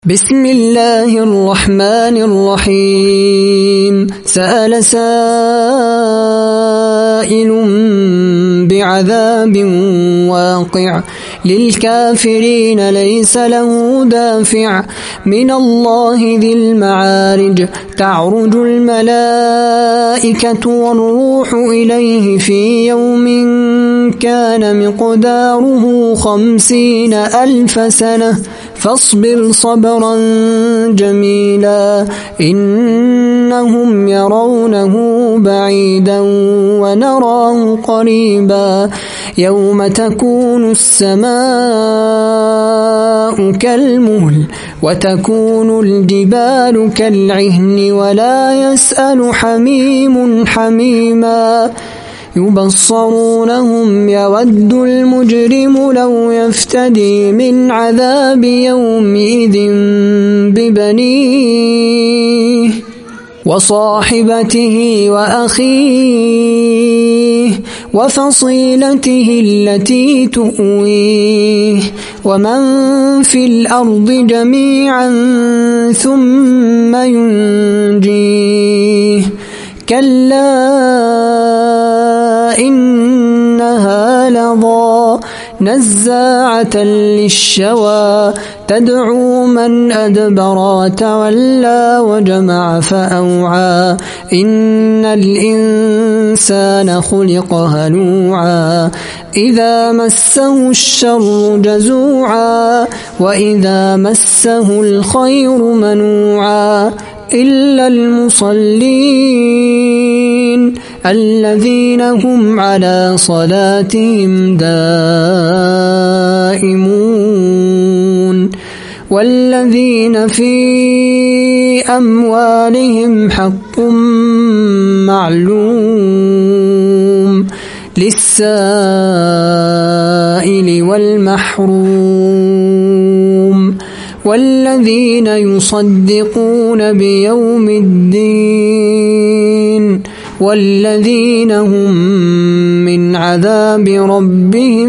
بسم الله الرحمن الرحيم. سأل سائل بعذاب واقع للكافرين ليس له دافع من الله ذي المعارج. تعرج الملائكة والروح إليه في يوم كان مقداره 50,000 سنة فاصبر صبرا جميلا إنهم يرونه بعيدا ونراه قريبا. يوم تكون السماء كالمهل وتكون الجبال كالعهن ولا يسأل حميم حميما. يبصرونهم يود المجرم لو يفتدي من عذاب يومئذ ببنيه وصاحبته وأخيه وفصيلته التي تؤويه ومن في الأرض جميعا ثم ينجيه. كلا إنها لظى نزاعة للشوى تدعو من أدبر وتولى وجمع فأوعى. إن الإنسان خلق هلوعا إذا مسه الشر جزوعا وإذا مسه الخير منوعا إلا المصلين الذين هم على صلاتهم دائمون والذين في أموالهم حق معلوم للسائل والمحروم والذين يصدقون بيوم الدين والذين هم من عذاب ربهم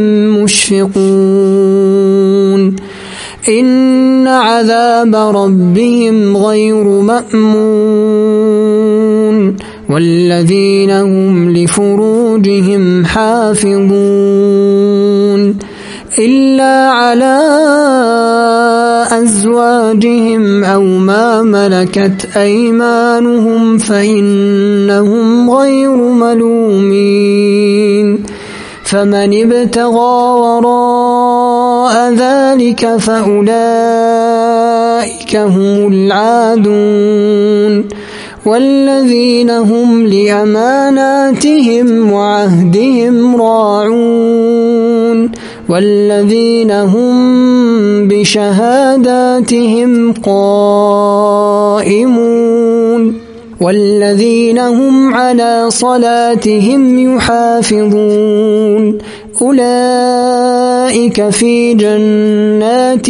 مشفقون. إن عذاب ربهم غير مأمون والذين هم لفروجهم حافظون إلا على أزواجهم أو ما ملكت أيمانهم فإنهم غير ملومين. فمن ابتغى وراء ذلك فأولئك هم العادون والذين هم لأماناتهم وعهدهم راعون والذين هم بشهاداتهم قائمون والذين هم على صلاتهم يحافظون. أولئك في جنات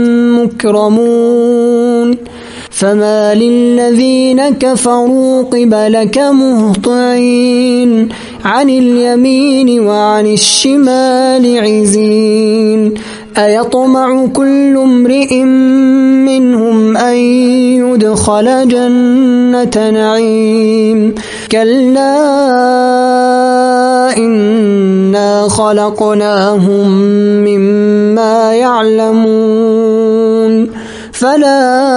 مكرمون. فما للذين كفروا قبلك مهطعين عن اليمين وعن الشمال عزين. أيطمع كل امرئ منهم أن يدخل جنة نعيم كلا إنا خلقناهم مما يعلمون. فلا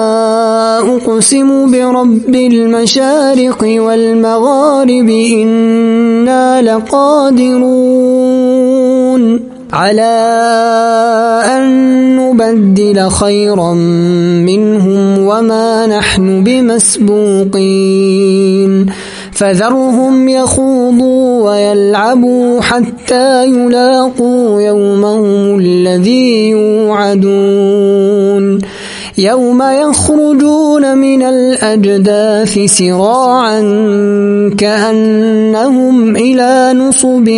أقسم برب المشارق والمغارب إنا لقادرون على أن نبدل خيرا منهم وما نحن بمسبوقين. فذرهم يخوضوا ويلعبوا حتى يلاقوا يومهم الذي يوعدون. يوم يخرجون من الأجداث سراعا كأنهم إلى نصب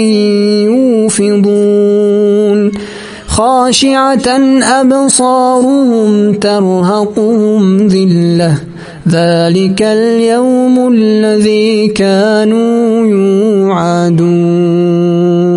يوفضون. خاشعة أبصارهم ترهقهم ذلة ذلك اليوم الذي كانوا يوعدون.